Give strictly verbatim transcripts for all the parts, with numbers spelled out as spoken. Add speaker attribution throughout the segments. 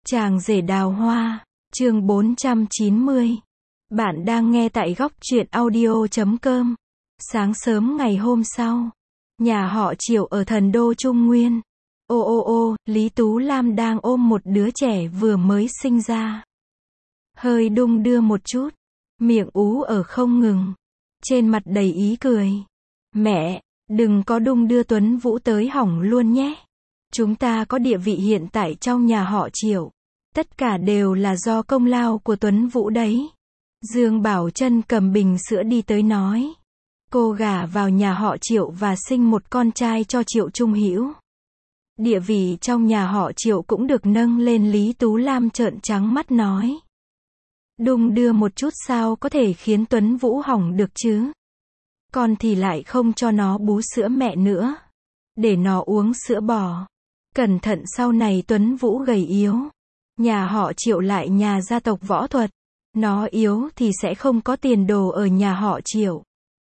Speaker 1: Chàng rể đào hoa, chương bốn trăm chín mươi. Bạn đang nghe tại góc truyện audio chấm com. Sáng sớm ngày hôm sau, nhà họ Triệu ở thần đô Trung Nguyên. Ô ô ô, Lý Tú Lam đang ôm một đứa trẻ vừa mới sinh ra. Hơi đung đưa một chút, miệng ú ở không ngừng, trên mặt đầy ý cười. Mẹ, đừng có đung đưa Tuấn Vũ tới hỏng luôn nhé. Chúng ta có địa vị hiện tại trong nhà họ Triệu. Tất cả đều là do công lao của Tuấn Vũ đấy. Dương Bảo Trân cầm bình sữa đi tới nói. Cô gả vào nhà họ Triệu và sinh một con trai cho Triệu Trung Hữu. Địa vị trong nhà họ Triệu cũng được nâng lên. Lý Tú Lam trợn trắng mắt nói. Đung đưa một chút sao có thể khiến Tuấn Vũ hỏng được chứ? Con thì lại không cho nó bú sữa mẹ nữa. Để nó uống sữa bò. Cẩn thận sau này Tuấn Vũ gầy yếu. Nhà họ Triệu lại nhà gia tộc võ thuật. Nó yếu thì sẽ không có tiền đồ ở nhà họ Triệu.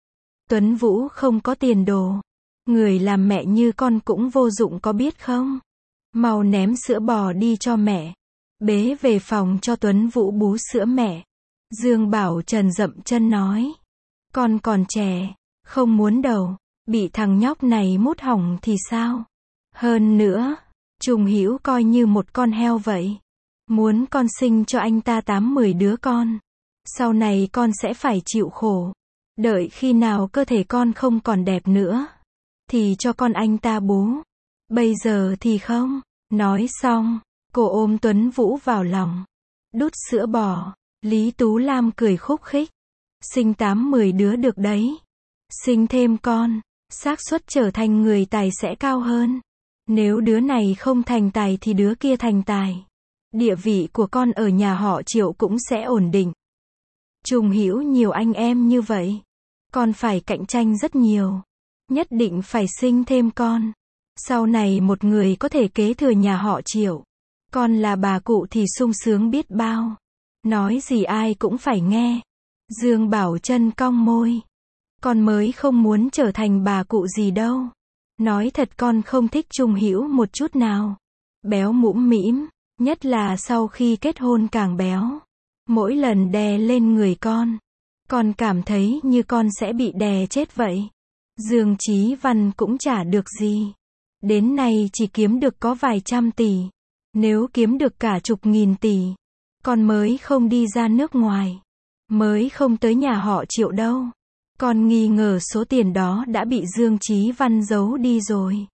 Speaker 1: Tuấn Vũ không có tiền đồ. Người làm mẹ như con cũng vô dụng có biết không? Mau ném sữa bò đi cho mẹ. Bế về phòng cho Tuấn Vũ bú sữa mẹ. Dương Bảo Trần dậm chân nói. Con còn trẻ, không muốn đầu. Bị thằng nhóc này mút hỏng thì sao? Hơn nữa, Trung Hữu coi như một con heo vậy. Muốn con sinh cho anh ta tám mười đứa con. Sau này con sẽ phải chịu khổ. Đợi khi nào cơ thể con không còn đẹp nữa, thì cho con anh ta bú. Bây giờ thì không. Nói xong, cô ôm Tuấn Vũ vào lòng. Đút sữa bò. Lý Tú Lam cười khúc khích. Sinh tám mười đứa được đấy. Sinh thêm con, xác suất trở thành người tài sẽ cao hơn. Nếu đứa này không thành tài thì đứa kia thành tài. Địa vị của con ở nhà họ Triệu cũng sẽ ổn định. Trung Hữu nhiều anh em như vậy. Con phải cạnh tranh rất nhiều. Nhất định phải sinh thêm con. Sau này một người có thể kế thừa nhà họ Triệu. Con là bà cụ thì sung sướng biết bao. Nói gì ai cũng phải nghe. Dương Bảo Trân cong môi. Con mới không muốn trở thành bà cụ gì đâu. Nói thật con không thích Trung Hữu một chút nào. Béo mũm mĩm. Nhất là sau khi kết hôn càng béo. Mỗi lần đè lên người con, con cảm thấy như con sẽ bị đè chết vậy. Dương Chí Văn cũng chả được gì. Đến nay chỉ kiếm được có vài trăm tỷ. Nếu kiếm được cả chục nghìn tỷ, con mới không đi ra nước ngoài. Mới không tới nhà họ Triệu đâu. Con nghi ngờ số tiền đó đã bị Dương Chí Văn giấu đi rồi.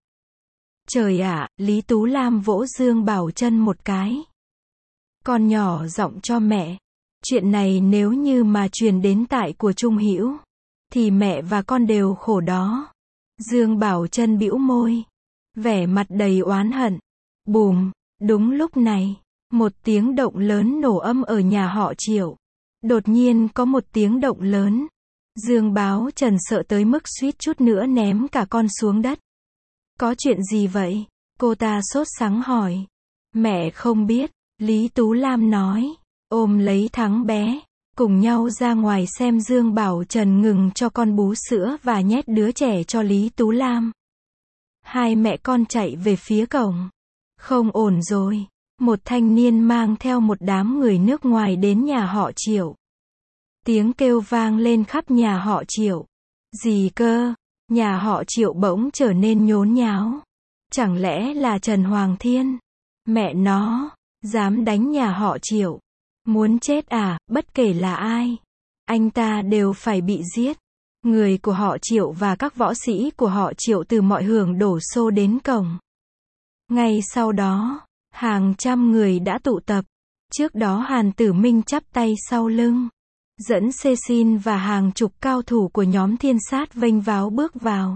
Speaker 1: Trời ạ, Lý Tú Lam vỗ Dương Bảo Trân một cái. Con nhỏ giọng cho mẹ. Chuyện này nếu như mà truyền đến tai của Trung Hữu, thì mẹ và con đều khổ đó. Dương Bảo Trân bĩu môi. Vẻ mặt đầy oán hận. Bùm, đúng lúc này, một tiếng động lớn nổ âm ở nhà họ Triệu. Đột nhiên có một tiếng động lớn. Dương Báo Trần sợ tới mức suýt chút nữa ném cả con xuống đất. Có chuyện gì vậy? Cô ta sốt sắng hỏi. Mẹ không biết, Lý Tú Lam nói. Ôm lấy Thắng bé, cùng nhau ra ngoài xem. Dương Bảo Trần ngừng cho con bú sữa và nhét đứa trẻ cho Lý Tú Lam. Hai mẹ con chạy về phía cổng. Không ổn rồi. Một thanh niên mang theo một đám người nước ngoài đến nhà họ Triệu. Tiếng kêu vang lên khắp nhà họ Triệu. Gì cơ? Nhà họ Triệu bỗng trở nên nhốn nháo. Chẳng lẽ là Trần Hoàng Thiên? Mẹ nó, dám đánh nhà họ Triệu. Muốn chết à, bất kể là ai. Anh ta đều phải bị giết. Người của họ Triệu và các võ sĩ của họ Triệu từ mọi hướng đổ xô đến cổng. Ngay sau đó, hàng trăm người đã tụ tập. Trước đó Hàn Tử Minh chắp tay sau lưng, dẫn Cecil và hàng chục cao thủ của nhóm Thiên Sát vênh váo bước vào.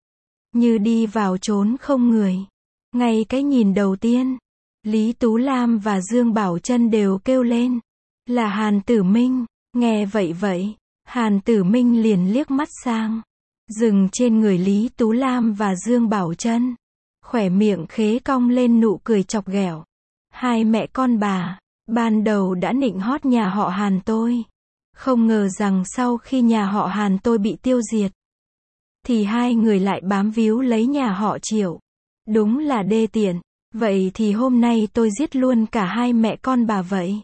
Speaker 1: Như đi vào chốn không người. Ngay cái nhìn đầu tiên, Lý Tú Lam và Dương Bảo Trân đều kêu lên. Là Hàn Tử Minh. Nghe vậy vậy, Hàn Tử Minh liền liếc mắt sang. Dừng trên người Lý Tú Lam và Dương Bảo Trân. Khỏe miệng khế cong lên nụ cười chọc ghẹo. Hai mẹ con bà, ban đầu đã nịnh hót nhà họ Hàn tôi. Không ngờ rằng sau khi nhà họ Hàn tôi bị tiêu diệt, thì hai người lại bám víu lấy nhà họ Triệu. Đúng là đê tiện. Vậy thì hôm nay tôi giết luôn cả hai mẹ con bà vậy.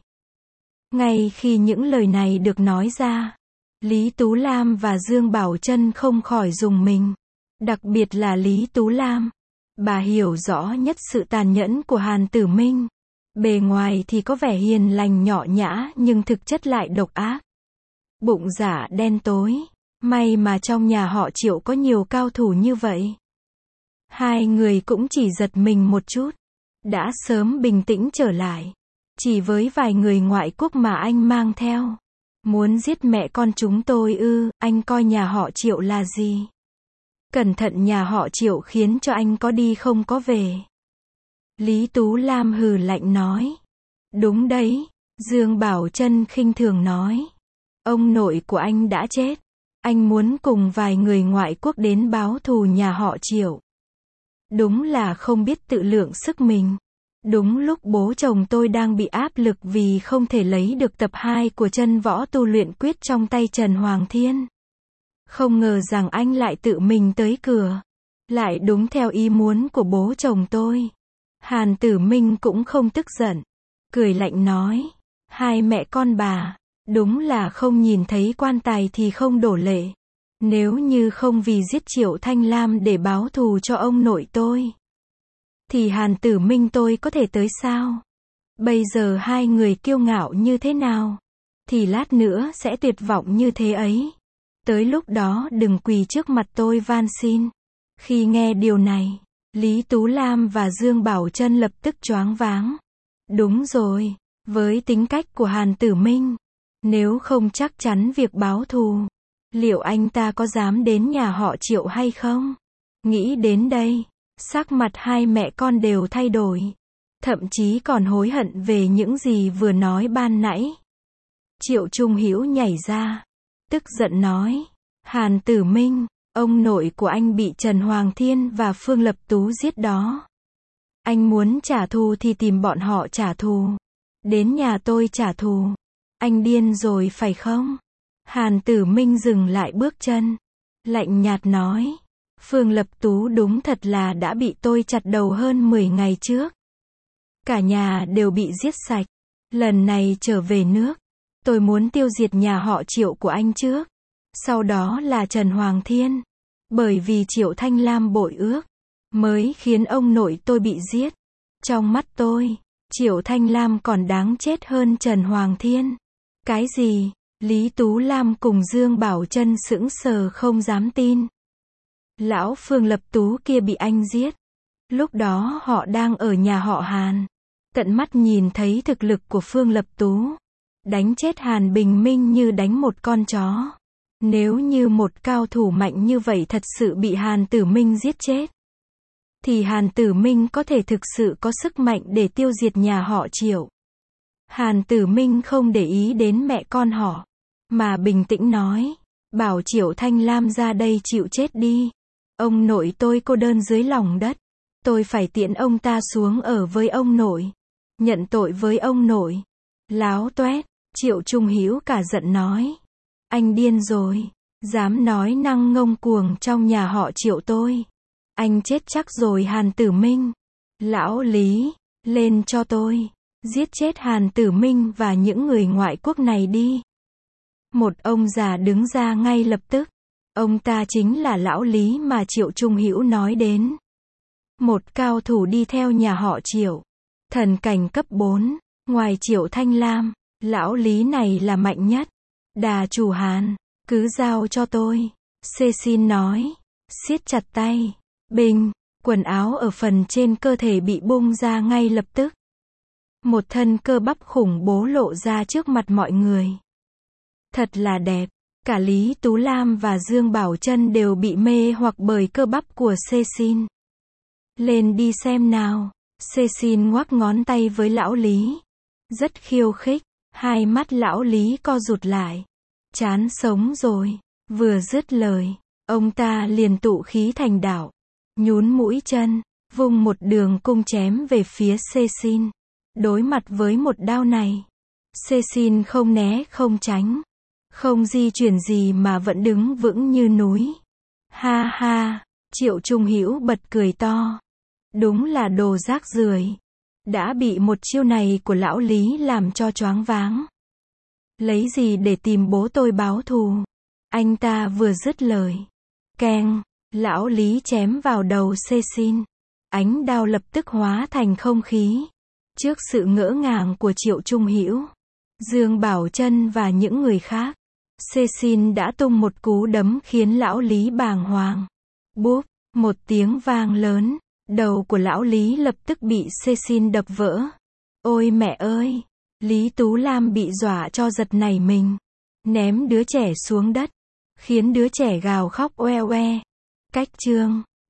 Speaker 1: Ngay khi những lời này được nói ra, Lý Tú Lam và Dương Bảo Trân không khỏi rùng mình. Đặc biệt là Lý Tú Lam. Bà hiểu rõ nhất sự tàn nhẫn của Hàn Tử Minh. Bề ngoài thì có vẻ hiền lành nhỏ nhã nhưng thực chất lại độc ác. Bụng dạ đen tối. May mà trong nhà họ Triệu có nhiều cao thủ như vậy. Hai người cũng chỉ giật mình một chút. Đã sớm bình tĩnh trở lại. Chỉ với vài người ngoại quốc mà anh mang theo. Muốn giết mẹ con chúng tôi ư, anh coi nhà họ Triệu là gì? Cẩn thận nhà họ Triệu khiến cho anh có đi không có về. Lý Tú Lam hừ lạnh nói. Đúng đấy, Dương Bảo Trân khinh thường nói. Ông nội của anh đã chết. Anh muốn cùng vài người ngoại quốc đến báo thù nhà họ Triệu. Đúng là không biết tự lượng sức mình. Đúng lúc bố chồng tôi đang bị áp lực vì không thể lấy được tập hai của Chân Võ Tu Luyện Quyết trong tay Trần Hoàng Thiên. Không ngờ rằng anh lại tự mình tới cửa. Lại đúng theo ý muốn của bố chồng tôi. Hàn Tử Minh cũng không tức giận. Cười lạnh nói. Hai mẹ con bà. Đúng là không nhìn thấy quan tài thì không đổ lệ. Nếu như không vì giết Triệu Thanh Lam để báo thù cho ông nội tôi. Thì Hàn Tử Minh tôi có thể tới sao? Bây giờ hai người kiêu ngạo như thế nào? Thì lát nữa sẽ tuyệt vọng như thế ấy. Tới lúc đó đừng quỳ trước mặt tôi van xin. Khi nghe điều này, Lý Tú Lam và Dương Bảo Trân lập tức choáng váng. Đúng rồi, với tính cách của Hàn Tử Minh, nếu không chắc chắn việc báo thù, liệu anh ta có dám đến nhà họ Triệu hay không? Nghĩ đến đây, sắc mặt hai mẹ con đều thay đổi. Thậm chí còn hối hận về những gì vừa nói ban nãy. Triệu Trung Hữu nhảy ra, tức giận nói. Hàn Tử Minh, ông nội của anh bị Trần Hoàng Thiên và Phương Lập Tú giết đó. Anh muốn trả thù thì tìm bọn họ trả thù. Đến nhà tôi trả thù. Anh điên rồi phải không? Hàn Tử Minh dừng lại bước chân. Lạnh nhạt nói. Phương Lập Tú đúng thật là đã bị tôi chặt đầu hơn mười ngày trước. Cả nhà đều bị giết sạch. Lần này trở về nước, tôi muốn tiêu diệt nhà họ Triệu của anh trước. Sau đó là Trần Hoàng Thiên. Bởi vì Triệu Thanh Lam bội ước, mới khiến ông nội tôi bị giết. Trong mắt tôi, Triệu Thanh Lam còn đáng chết hơn Trần Hoàng Thiên. Cái gì? Lý Tú Lam cùng Dương Bảo Trân sững sờ không dám tin. Lão Phương Lập Tú kia bị anh giết. Lúc đó họ đang ở nhà họ Hàn. Tận mắt nhìn thấy thực lực của Phương Lập Tú. Đánh chết Hàn Bình Minh như đánh một con chó. Nếu như một cao thủ mạnh như vậy thật sự bị Hàn Tử Minh giết chết, thì Hàn Tử Minh có thể thực sự có sức mạnh để tiêu diệt nhà họ Triệu. Hàn Tử Minh không để ý đến mẹ con họ, mà bình tĩnh nói, bảo Triệu Thanh Lam ra đây chịu chết đi. Ông nội tôi cô đơn dưới lòng đất. Tôi phải tiễn ông ta xuống ở với ông nội. Nhận tội với ông nội. Láo toét, Triệu Trung Hữu cả giận nói. Anh điên rồi, dám nói năng ngông cuồng trong nhà họ Triệu tôi. Anh chết chắc rồi Hàn Tử Minh. Lão Lý, lên cho tôi. Giết chết Hàn Tử Minh và những người ngoại quốc này đi. Một ông già đứng ra ngay lập tức. Ông ta chính là lão Lý mà Triệu Trung Hữu nói đến. Một cao thủ đi theo nhà họ Triệu. Thần cảnh cấp bốn, ngoài Triệu Thanh Lam, lão Lý này là mạnh nhất. Đà chủ Hàn, cứ giao cho tôi. Xê xin nói, siết chặt tay. Bình, quần áo ở phần trên cơ thể bị bung ra ngay lập tức. Một thân cơ bắp khủng bố lộ ra trước mặt mọi người. Thật là đẹp. Cả Lý Tú Lam và Dương Bảo Trân đều bị mê hoặc bởi cơ bắp của Xê xin. Lên đi xem nào. Xê xin ngoắc ngón tay với lão Lý. Rất khiêu khích. Hai mắt lão Lý co rụt lại. Chán sống rồi. Vừa dứt lời, ông ta liền tụ khí thành đạo. Nhún mũi chân, vung một đường cung chém về phía Xê xin. Đối mặt với một đao này, Xê xin không né không tránh. Không di chuyển gì mà vẫn đứng vững như núi. Ha ha, Triệu Trung Hữu bật cười to. Đúng là đồ rác rưởi. Đã bị một chiêu này của lão Lý làm cho choáng váng. Lấy gì để tìm bố tôi báo thù? Anh ta vừa dứt lời. Keng, lão Lý chém vào đầu Cecil. Ánh đao lập tức hóa thành không khí. Trước sự ngỡ ngàng của Triệu Trung Hữu, Dương Bảo Trân và những người khác, Cecil đã tung một cú đấm khiến lão Lý bàng hoàng. Bốp, một tiếng vang lớn, đầu của lão Lý lập tức bị Cecil đập vỡ. Ôi mẹ ơi! Lý Tú Lam bị dọa cho giật nảy mình, ném đứa trẻ xuống đất, khiến đứa trẻ gào khóc oe oe. Cách chương